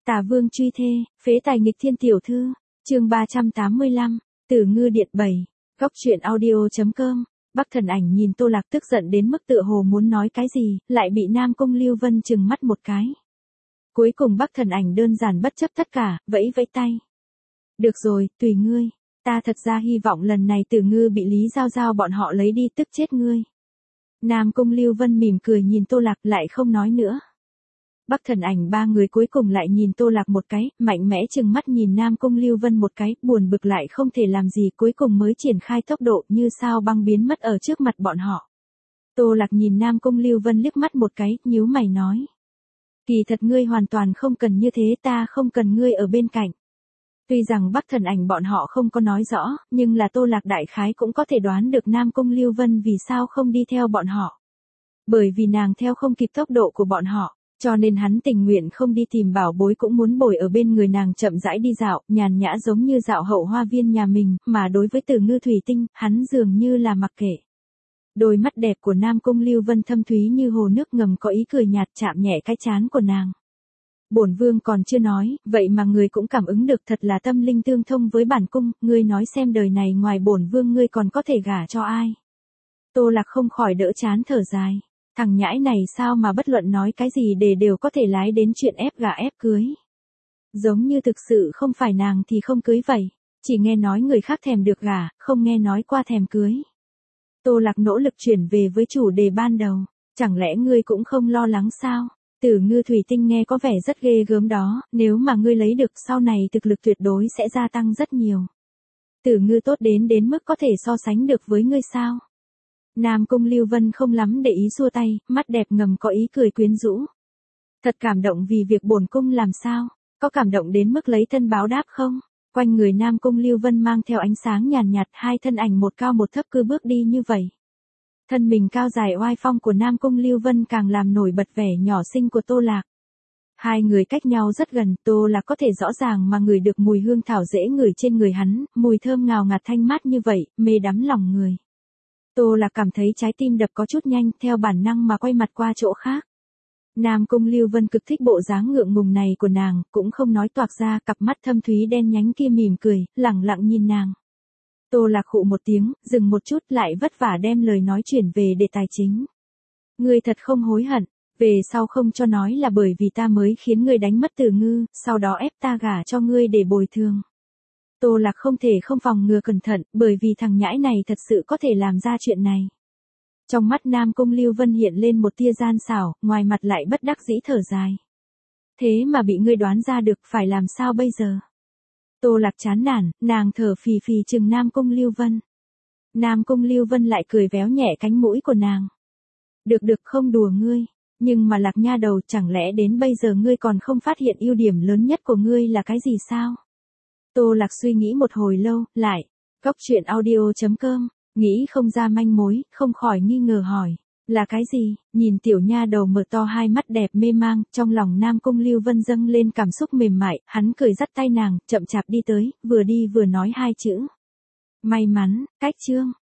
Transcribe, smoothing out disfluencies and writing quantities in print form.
Tả Vương truy thê, phế tài nghịch thiên tiểu thư, chương 385, Tử Ngư Điện 7, Góc truyện audio.com. Bắc Thần Ảnh nhìn Tô Lạc tức giận đến mức tựa hồ muốn nói cái gì, lại bị Nam Cung Lưu Vân trừng mắt một cái. Cuối cùng Bắc Thần Ảnh đơn giản bất chấp tất cả, vẫy vẫy tay. Được rồi, tùy ngươi, ta thật ra hy vọng lần này Tử Ngư bị Lý Giao Giao bọn họ lấy đi tức chết ngươi. Nam Cung Lưu Vân mỉm cười nhìn Tô Lạc lại không nói nữa. Bắc Thần Ảnh ba người cuối cùng lại nhìn Tô Lạc một cái, mạnh mẽ trừng mắt nhìn Nam Cung Lưu Vân một cái, buồn bực lại không thể làm gì, cuối cùng mới triển khai tốc độ như sao băng biến mất ở trước mặt bọn họ. Tô Lạc nhìn Nam Cung Lưu Vân liếc mắt một cái, nhíu mày nói. Kỳ thật ngươi hoàn toàn không cần như thế, ta không cần ngươi ở bên cạnh. Tuy rằng Bắc Thần Ảnh bọn họ không có nói rõ, nhưng là Tô Lạc đại khái cũng có thể đoán được Nam Cung Lưu Vân vì sao không đi theo bọn họ. Bởi vì nàng theo không kịp tốc độ của bọn họ. Cho nên hắn tình nguyện không đi tìm bảo bối cũng muốn bồi ở bên người nàng chậm rãi đi dạo, nhàn nhã giống như dạo hậu hoa viên nhà mình, mà đối với Tử Ngư thủy tinh, hắn dường như là mặc kệ. Đôi mắt đẹp của Nam Cung Lưu Vân thâm thúy như hồ nước ngầm có ý cười nhạt chạm nhẹ cái trán của nàng. Bổn vương còn chưa nói, vậy mà người cũng cảm ứng được, thật là tâm linh tương thông với bản cung, ngươi nói xem đời này ngoài bổn vương ngươi còn có thể gả cho ai. Tô Lạc không khỏi đỡ chán thở dài. Thằng nhãi này sao mà bất luận nói cái gì đều có thể lái đến chuyện ép gả ép cưới. Giống như thực sự không phải nàng thì không cưới vậy. Chỉ nghe nói người khác thèm được gả, không nghe nói qua thèm cưới. Tô Lạc nỗ lực chuyển về với chủ đề ban đầu. Chẳng lẽ ngươi cũng không lo lắng sao? Tử Ngư thủy tinh nghe có vẻ rất ghê gớm đó, nếu mà ngươi lấy được sau này thực lực tuyệt đối sẽ gia tăng rất nhiều. Tử Ngư tốt đến mức có thể so sánh được với ngươi sao? Nam Cung Lưu Vân không lắm để ý xua tay, mắt đẹp ngầm có ý cười quyến rũ. Thật cảm động vì việc bổn cung làm sao? Có cảm động đến mức lấy thân báo đáp không? Quanh người Nam Cung Lưu Vân mang theo ánh sáng nhàn nhạt, hai thân ảnh một cao một thấp cứ bước đi như vậy. Thân mình cao dài oai phong của Nam Cung Lưu Vân càng làm nổi bật vẻ nhỏ xinh của Tô Lạc. Hai người cách nhau rất gần, Tô Lạc có thể rõ ràng mà ngửi được mùi hương thảo dễ ngửi trên người hắn, mùi thơm ngào ngạt thanh mát như vậy, mê đắm lòng người. Tô Lạc cảm thấy trái tim đập có chút nhanh, theo bản năng mà quay mặt qua chỗ khác. Nam Cung Lưu Vân cực thích bộ dáng ngượng ngùng này của nàng, cũng không nói toạc ra, cặp mắt thâm thúy đen nhánh kia mỉm cười, lẳng lặng nhìn nàng. Tô Lạc khụ một tiếng, dừng một chút lại vất vả đem lời nói chuyển về đề tài chính. Ngươi thật không hối hận, về sau không cho nói là bởi vì ta mới khiến ngươi đánh mất Tử Ngư, sau đó ép ta gả cho ngươi để bồi thường. Tô Lạc không thể không phòng ngừa cẩn thận, bởi vì thằng nhãi này thật sự có thể làm ra chuyện này. Trong mắt Nam Cung Lưu Vân hiện lên một tia gian xảo, ngoài mặt lại bất đắc dĩ thở dài. Thế mà bị ngươi đoán ra được, phải làm sao bây giờ? Tô Lạc chán nản, nàng thở phì phì chừng Nam Cung Lưu Vân. Nam Cung Lưu Vân lại cười véo nhẹ cánh mũi của nàng. Được không đùa ngươi, nhưng mà Lạc nha đầu, chẳng lẽ đến bây giờ ngươi còn không phát hiện ưu điểm lớn nhất của ngươi là cái gì sao? Tô Lạc suy nghĩ một hồi lâu, lại, Góc truyện audio.com, nghĩ không ra manh mối, không khỏi nghi ngờ hỏi, là cái gì? Nhìn tiểu nha đầu mở to hai mắt đẹp mê mang, trong lòng Nam Cung Lưu Vân dâng lên cảm xúc mềm mại, hắn cười dắt tay nàng, chậm chạp đi tới, vừa đi vừa nói hai chữ. May mắn, cách chương.